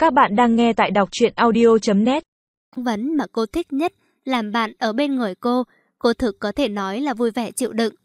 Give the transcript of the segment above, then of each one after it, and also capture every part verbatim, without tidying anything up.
Các bạn đang nghe tại đọc truyện audio chấm net. Vấn mà cô thích nhất làm bạn ở bên người cô, cô thực có thể nói là vui vẻ chịu đựng.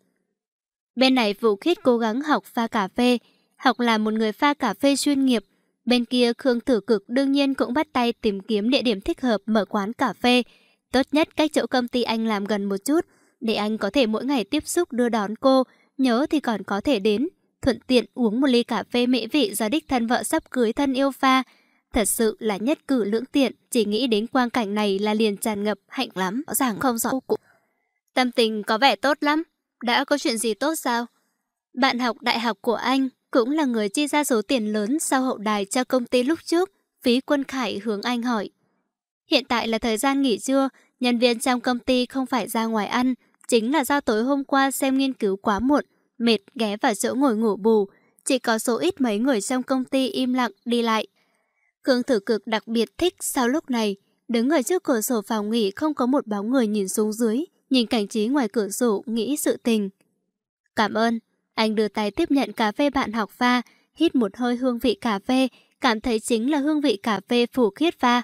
Bên này Vũ Khiết cố gắng học pha cà phê, học làm một người pha cà phê chuyên nghiệp. Bên kia Khương Thử Cực đương nhiên cũng bắt tay tìm kiếm địa điểm thích hợp mở quán cà phê. Tốt nhất cách chỗ công ty anh làm gần một chút, để anh có thể mỗi ngày tiếp xúc đưa đón cô, nhớ thì còn có thể đến, thuận tiện uống một ly cà phê mỹ vị do đích thân vợ sắp cưới thân yêu pha. Thật sự là nhất cử lưỡng tiện, chỉ nghĩ đến quang cảnh này là liền tràn ngập hạnh lắm, rõ ràng không rõ cụ. Tâm tình có vẻ tốt lắm, đã có chuyện gì tốt sao? Bạn học đại học của anh cũng là người chi ra số tiền lớn sau hậu đài cho công ty lúc trước, Phí Quân Khải hướng anh hỏi. Hiện tại là thời gian nghỉ trưa, nhân viên trong công ty không phải ra ngoài ăn, chính là do tối hôm qua xem nghiên cứu quá muộn, mệt ghé vào chỗ ngồi ngủ bù, chỉ có số ít mấy người trong công ty im lặng đi lại. Khương Thử Cực đặc biệt thích sau lúc này, đứng ở trước cửa sổ phòng nghỉ không có một bóng người nhìn xuống dưới, nhìn cảnh trí ngoài cửa sổ nghĩ sự tình. Cảm ơn, anh đưa tay tiếp nhận cà phê bạn học pha, hít một hơi hương vị cà phê, cảm thấy chính là hương vị cà phê Phủ Khiết pha.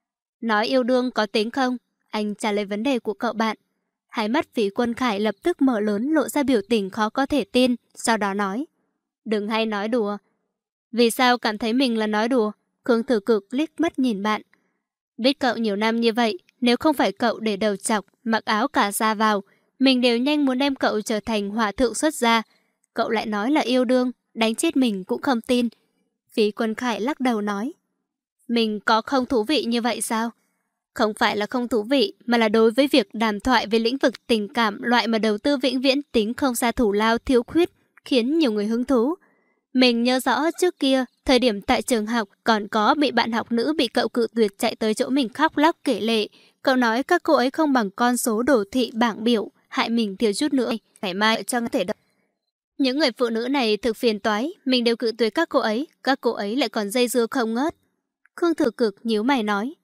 Nói yêu đương có tính không? Anh trả lời vấn đề của cậu bạn. Hai mắt Phí Quân Khải lập tức mở lớn lộ ra biểu tình khó có thể tin, sau đó nói. Đừng hay nói đùa. Vì sao cảm thấy mình là nói đùa? Khương Thử Cực liếc mắt nhìn bạn. Biết cậu nhiều năm như vậy, nếu không phải cậu để đầu chọc, mặc áo cả da vào, mình đều nhanh muốn đem cậu trở thành hòa thượng xuất gia. Cậu lại nói là yêu đương, đánh chết mình cũng không tin. Phí Quân Khải lắc đầu nói. Mình có không thú vị như vậy sao? Không phải là không thú vị, mà là đối với việc đàm thoại về lĩnh vực tình cảm, loại mà đầu tư vĩnh viễn tính không ra thủ lao thiếu khuyết, khiến nhiều người hứng thú. Mình nhớ rõ trước kia, thời điểm tại trường học còn có bị bạn học nữ bị cậu cự tuyệt chạy tới chỗ mình khóc lóc kể lể. Cậu nói các cô ấy không bằng con số đồ thị bảng biểu, hại mình thiếu chút nữa. Ngày mai cho thể đọc. Những người phụ nữ này thực phiền toái, mình đều cự tuyệt các cô ấy, các cô ấy lại còn dây dưa không ngớt. Khương Thử Cực nhíu mày nói.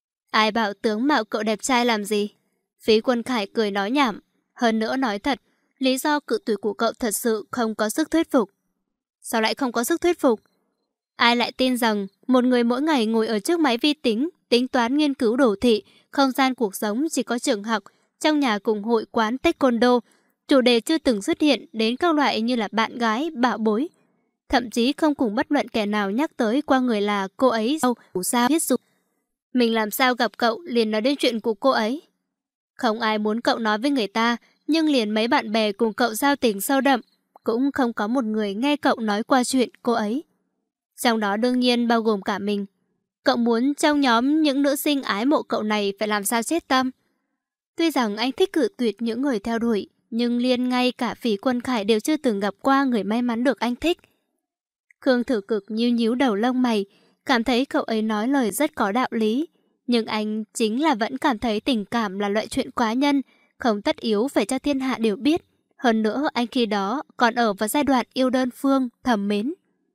Ai bảo tướng mạo cậu đẹp trai làm gì? Phí Quân Khải cười nói nhảm. Hơn nữa nói thật, lý do cự tuyệt của cậu thật sự không có sức thuyết phục. Sao lại không có sức thuyết phục? Ai lại tin rằng một người mỗi ngày ngồi ở trước máy vi tính, tính toán nghiên cứu đồ thị, không gian cuộc sống chỉ có trường học, trong nhà cùng hội quán taekwondo, chủ đề chưa từng xuất hiện đến các loại như là bạn gái, bảo bối. Thậm chí không cùng bất luận kẻ nào nhắc tới qua người là cô ấy đâu, sao biết dục. Mình làm sao gặp cậu liền nói đến chuyện của cô ấy. Không ai muốn cậu nói với người ta, nhưng liền mấy bạn bè cùng cậu giao tình sâu đậm, cũng không có một người nghe cậu nói qua chuyện cô ấy. Trong đó đương nhiên bao gồm cả mình. Cậu muốn trong nhóm những nữ sinh ái mộ cậu này phải làm sao chết tâm. Tuy rằng anh thích cự tuyệt những người theo đuổi, nhưng liền ngay cả Phí Quân Khải đều chưa từng gặp qua người may mắn được anh thích. Khương Thử Cực nhíu nhíu đầu lông mày, cảm thấy cậu ấy nói lời rất có đạo lý. Nhưng anh chính là vẫn cảm thấy tình cảm là loại chuyện quá nhân, không tất yếu phải cho thiên hạ đều biết. Hơn nữa anh khi đó còn ở vào giai đoạn yêu đơn phương, thầm mến.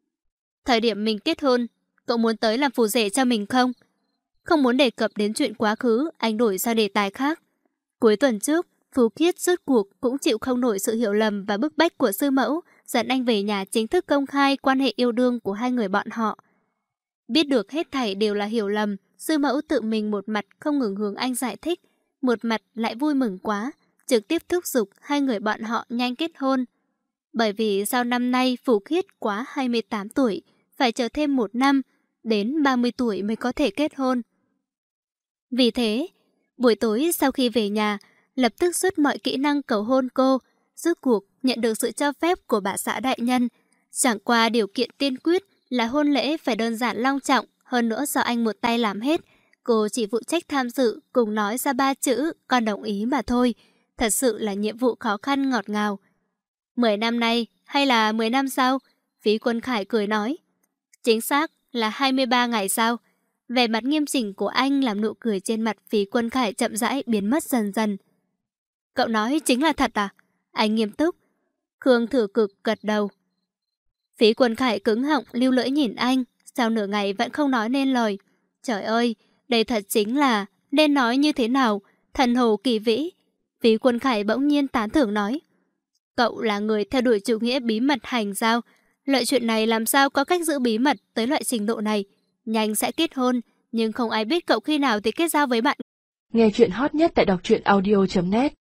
Thời điểm mình kết hôn, cậu muốn tới làm phù rể cho mình không? Không muốn đề cập đến chuyện quá khứ, anh đổi sang đề tài khác. Cuối tuần trước, Phú Khiết rốt cuộc cũng chịu không nổi sự hiểu lầm và bức bách của sư mẫu, dẫn anh về nhà chính thức công khai quan hệ yêu đương của hai người bọn họ. Biết được hết thảy đều là hiểu lầm, sư mẫu tự mình một mặt không ngừng hướng anh giải thích, một mặt lại vui mừng quá, trực tiếp thúc giục hai người bọn họ nhanh kết hôn. Bởi vì sau năm nay Phú Khiết quá hai mươi tám tuổi, phải chờ thêm một năm, đến ba mươi tuổi mới có thể kết hôn. Vì thế, buổi tối sau khi về nhà, lập tức xuất mọi kỹ năng cầu hôn cô, rốt cuộc nhận được sự cho phép của bà xã đại nhân. Chẳng qua điều kiện tiên quyết là hôn lễ phải đơn giản long trọng, hơn nữa do anh một tay làm hết. Cô chỉ phụ trách tham dự cùng nói ra ba chữ con đồng ý mà thôi. Thật sự là nhiệm vụ khó khăn ngọt ngào. Mười năm nay hay là mười năm sau? Phí Quân Khải cười nói. Chính xác là hai mươi ba ngày sau. Vẻ mặt nghiêm chỉnh của anh làm nụ cười trên mặt Phí Quân Khải chậm rãi biến mất dần dần. Cậu nói chính là thật à? Anh nghiêm túc. Khương Thử Cực gật đầu. Phí Quân Khải cứng họng lưu lưỡi nhìn anh, sau nửa ngày vẫn không nói nên lời. Trời ơi, đây thật chính là nên nói như thế nào, thần hồ kỳ vĩ. Phí Quân Khải bỗng nhiên tán thưởng nói. Cậu là người theo đuổi chủ nghĩa bí mật hành giao. Loại chuyện này làm sao có cách giữ bí mật tới loại trình độ này. nhanh sẽ kết hôn, nhưng không ai biết cậu khi nào thì kết giao với bạn. Nghe chuyện hot nhất tại đọc truyện audio chấm net.